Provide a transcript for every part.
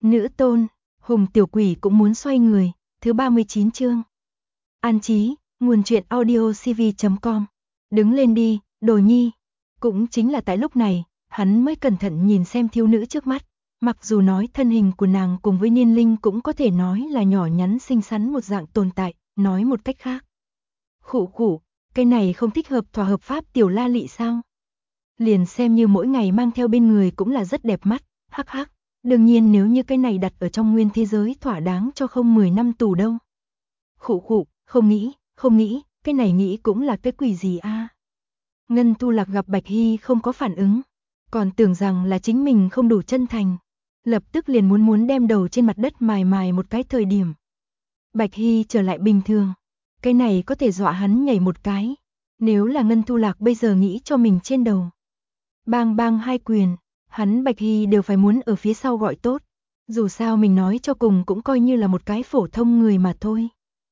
Nữ tôn, Hùng tiểu quỷ cũng muốn xoay người, thứ 39 chương. An Chí, nguồn truyện audio cv.com. Đứng lên đi, Đồ Nhi. Cũng chính là tại lúc này, hắn mới cẩn thận nhìn xem thiếu nữ trước mắt. Mặc dù nói thân hình của nàng cùng với niên linh cũng có thể nói là nhỏ nhắn xinh xắn một dạng tồn tại, nói một cách khác. Khụ khụ, cái này không thích hợp thỏa hợp pháp tiểu la lị sao? Liền xem như mỗi ngày mang theo bên người cũng là rất đẹp mắt, hắc hắc. Đương nhiên nếu như cái này đặt ở trong nguyên thế giới thỏa đáng cho không 10 năm tù đâu. Khụ khụ, không nghĩ, cái này nghĩ cũng là cái quỷ gì a? Ngân Tu Lạc gặp Bạch Hy không có phản ứng, còn tưởng rằng là chính mình không đủ chân thành, lập tức liền muốn đem đầu trên mặt đất mài một cái thời điểm. Bạch Hy trở lại bình thường, cái này có thể dọa hắn nhảy một cái, nếu là Ngân Tu Lạc bây giờ nghĩ cho mình trên đầu. Bang bang hai quyền, hắn Bạch Hy đều phải muốn ở phía sau gọi tốt, dù sao mình nói cho cùng cũng coi như là một cái phổ thông người mà thôi.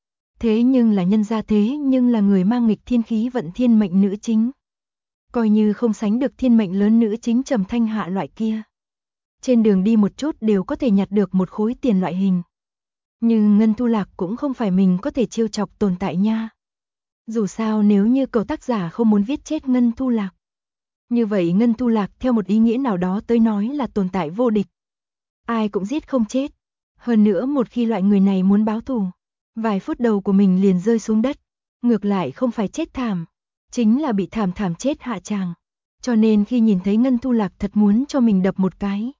Thế nhưng là nhân gia thế nhưng là người mang nghịch thiên khí vận thiên mệnh nữ chính. Coi như không sánh được thiên mệnh lớn nữ chính Trầm Thanh Hạ loại kia. Trên đường đi một chút đều có thể nhặt được một khối tiền loại hình. Nhưng Ngân Tu Lạc cũng không phải mình có thể trêu chọc tồn tại nha. Dù sao nếu như cậu tác giả không muốn viết chết Ngân Tu Lạc, như vậy Ngân Tu Lạc theo một ý nghĩa nào đó tới nói là tồn tại vô địch. Ai cũng giết không chết. Hơn nữa một khi loại người này muốn báo thù, vài phút đầu của mình liền rơi xuống đất. Ngược lại không phải chết thảm, chính là bị thảm chết hạ tràng. Cho nên khi nhìn thấy Ngân Tu Lạc thật muốn cho mình đập một cái.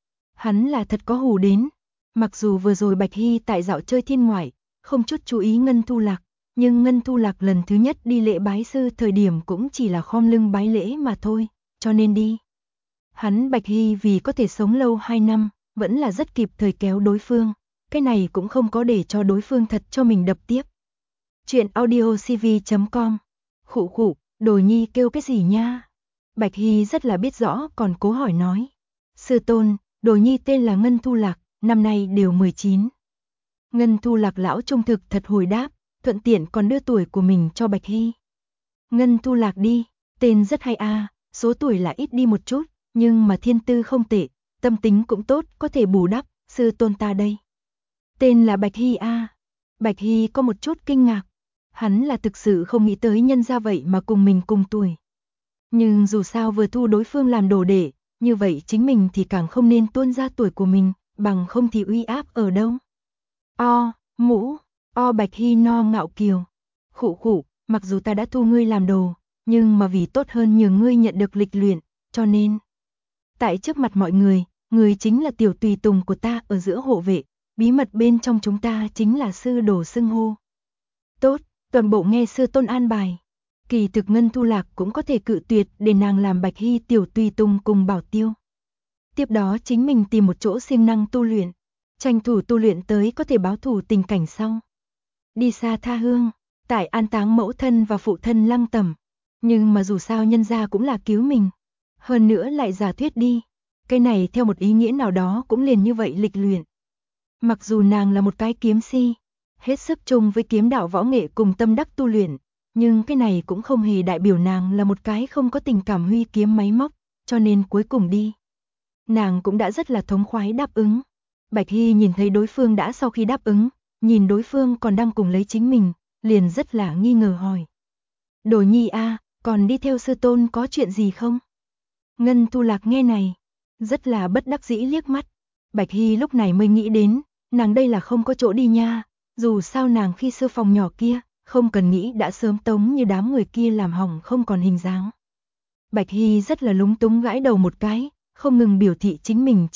Hắn là thật có hù đến. Mặc dù vừa rồi Bạch Hy tại dạo chơi thiên ngoại, không chút chú ý Ngân Tu Lạc. Nhưng Ngân Tu Lạc lần thứ nhất đi lễ bái sư thời điểm cũng chỉ là khom lưng bái lễ mà thôi, cho nên đi. Hắn Bạch Hy vì có thể sống lâu 2 năm, vẫn là rất kịp thời kéo đối phương, cái này cũng không có để cho đối phương thật cho mình đập tiếp. Chuyện audio cv.com. Khụ khụ, Đồ Nhi kêu cái gì nha? Bạch Hy rất là biết rõ còn cố hỏi nói. Sư tôn, Đồ Nhi tên là Ngân Tu Lạc, năm nay đều 19. Ngân Tu Lạc lão trung thực thật hồi đáp, thuận tiện còn đưa tuổi của mình cho Bạch Hy. Ngân Tu Lạc đi, tên rất hay a, số tuổi là ít đi một chút, nhưng mà thiên tư không tệ, tâm tính cũng tốt, có thể bù đắp, sư tôn ta đây. Tên là Bạch Hy a. Bạch Hy có một chút kinh ngạc, hắn là thực sự không nghĩ tới nhân ra vậy mà cùng mình cùng tuổi. Nhưng dù sao vừa thu đối phương làm đồ đệ, như vậy chính mình thì càng không nên tuôn ra tuổi của mình, bằng không thì uy áp ở đâu. Mũ, Bạch Hy no ngạo kiều. Khụ khụ, mặc dù ta đã thu ngươi làm đồ, nhưng mà vì tốt hơn nhờ ngươi nhận được lịch luyện, cho nên. Tại trước mặt mọi người, người chính là tiểu tùy tùng của ta ở giữa hộ vệ, bí mật bên trong chúng ta chính là sư đồ xưng hô. Tốt, toàn bộ nghe sư tôn an bài. Kỳ thực Ngân Tu Lạc cũng có thể cự tuyệt để nàng làm Bạch Hy tiểu tùy tùng cùng bảo tiêu. Tiếp đó chính mình tìm một chỗ siêng năng tu luyện, tranh thủ tu luyện tới có thể báo thù tình cảnh sau. Đi xa tha hương, tại an táng mẫu thân và phụ thân Lăng Tẩm, nhưng mà dù sao nhân gia cũng là cứu mình. Hơn nữa lại giả thuyết đi, cái này theo một ý nghĩa nào đó cũng liền như vậy lịch luyện. Mặc dù nàng là một cái kiếm si, hết sức chung với kiếm đạo võ nghệ cùng tâm đắc tu luyện, nhưng cái này cũng không hề đại biểu nàng là một cái không có tình cảm huy kiếm máy móc, cho nên cuối cùng đi. Nàng cũng đã rất là thống khoái đáp ứng. Bạch Hy nhìn thấy đối phương đã sau khi đáp ứng, nhìn đối phương còn đang cùng lấy chính mình, liền rất là nghi ngờ hỏi. Đồ Nhi a, còn đi theo sư tôn có chuyện gì không? Ngân Tu Lạc nghe này, rất là bất đắc dĩ liếc mắt. Bạch Hy lúc này mới nghĩ đến, nàng đây là không có chỗ đi nha, dù sao nàng khi sư phòng nhỏ kia, không cần nghĩ đã sớm tống như đám người kia làm hỏng không còn hình dáng. Bạch Hy rất là lúng túng gãi đầu một cái, không ngừng biểu thị chính mình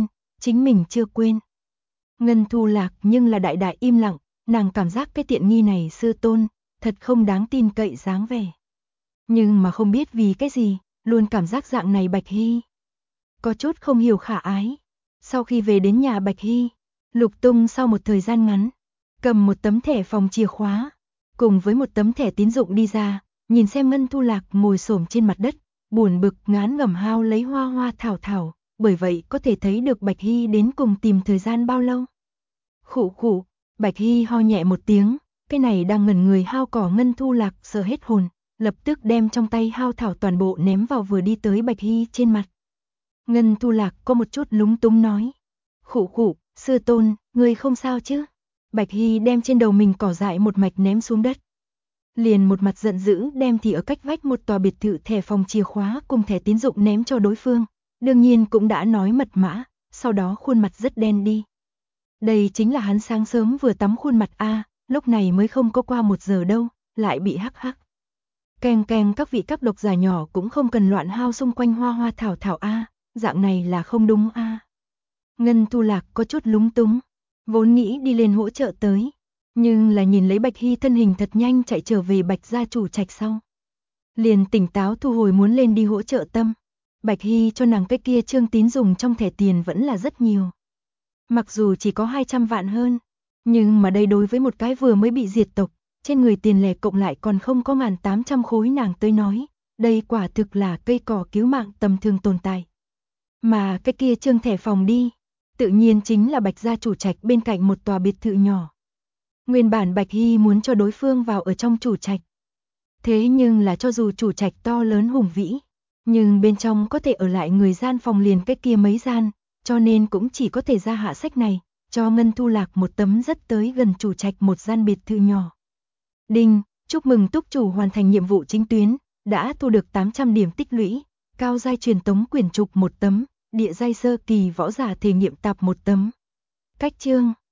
chưa quên. Ngân Tu Lạc nhưng là đại đại im lặng, nàng cảm giác cái tiện nghi này sư tôn, thật không đáng tin cậy dáng vẻ. Nhưng mà không biết vì cái gì, luôn cảm giác dạng này Bạch Hy có chút không hiểu khả ái. Sau khi về đến nhà Bạch Hy, Lục Tung sau một thời gian ngắn, cầm một tấm thẻ phòng chìa khóa, cùng với một tấm thẻ tín dụng đi ra, nhìn xem Ngân Tu Lạc ngồi xổm trên mặt đất, buồn bực ngán ngẩm hao lấy hoa hoa thảo thảo, bởi vậy có thể thấy được Bạch Hy đến cùng tìm thời gian bao lâu. Khụ khụ, Bạch Hy ho nhẹ một tiếng, cái này đang ngẩn người hao cỏ Ngân Tu Lạc sợ hết hồn, lập tức đem trong tay hao thảo toàn bộ ném vào vừa đi tới Bạch Hy trên mặt. Ngân Tu Lạc có một chút lúng túng nói. Khụ khụ, sư tôn, ngươi không sao chứ? Bạch Hy đem trên đầu mình cỏ dại một mạch ném xuống đất. Liền một mặt giận dữ đem thì ở cách vách một tòa biệt thự thẻ phòng chìa khóa cùng thẻ tín dụng ném cho đối phương. Đương nhiên cũng đã nói mật mã, sau đó khuôn mặt rất đen đi. Đây chính là hắn sáng sớm vừa tắm khuôn mặt a, lúc này mới không có qua 1 giờ đâu, lại bị hắc hắc. Keng keng, các vị các độc giả nhỏ cũng không cần loạn hao xung quanh hoa hoa thảo thảo a, dạng này là không đúng a. Ngân Thu Lạc có chút lúng túng, vốn nghĩ đi lên hỗ trợ tới, nhưng là nhìn lấy Bạch Hy thân hình thật nhanh chạy trở về Bạch gia chủ trạch sau. Liền tỉnh táo thu hồi muốn lên đi hỗ trợ tâm. Bạch Hy cho nàng cái kia trương tín dùng trong thẻ tiền vẫn là rất nhiều. Mặc dù chỉ có 200 vạn hơn, nhưng mà đây đối với một cái vừa mới bị diệt tộc, trên người tiền lẻ cộng lại còn không có 1.800 khối nàng tới nói, đây quả thực là cây cỏ cứu mạng tầm thường tồn tại. Mà cái kia trương thẻ phòng đi, tự nhiên chính là Bạch gia chủ trạch bên cạnh một tòa biệt thự nhỏ. Nguyên bản Bạch Hy muốn cho đối phương vào ở trong chủ trạch. Thế nhưng là cho dù chủ trạch to lớn hùng vĩ, nhưng bên trong có thể ở lại người gian phòng liền cái kia mấy gian, cho nên cũng chỉ có thể ra hạ sách này, cho Ngân Thu Lạc một tấm rất tới gần chủ trạch một gian biệt thự nhỏ. Đinh, chúc mừng túc chủ hoàn thành nhiệm vụ chính tuyến, đã thu được 800 điểm tích lũy, cao giai truyền tống quyển trục 1 tấm, địa giai sơ kỳ võ giả thể nghiệm tạp 1 tấm. Cách chương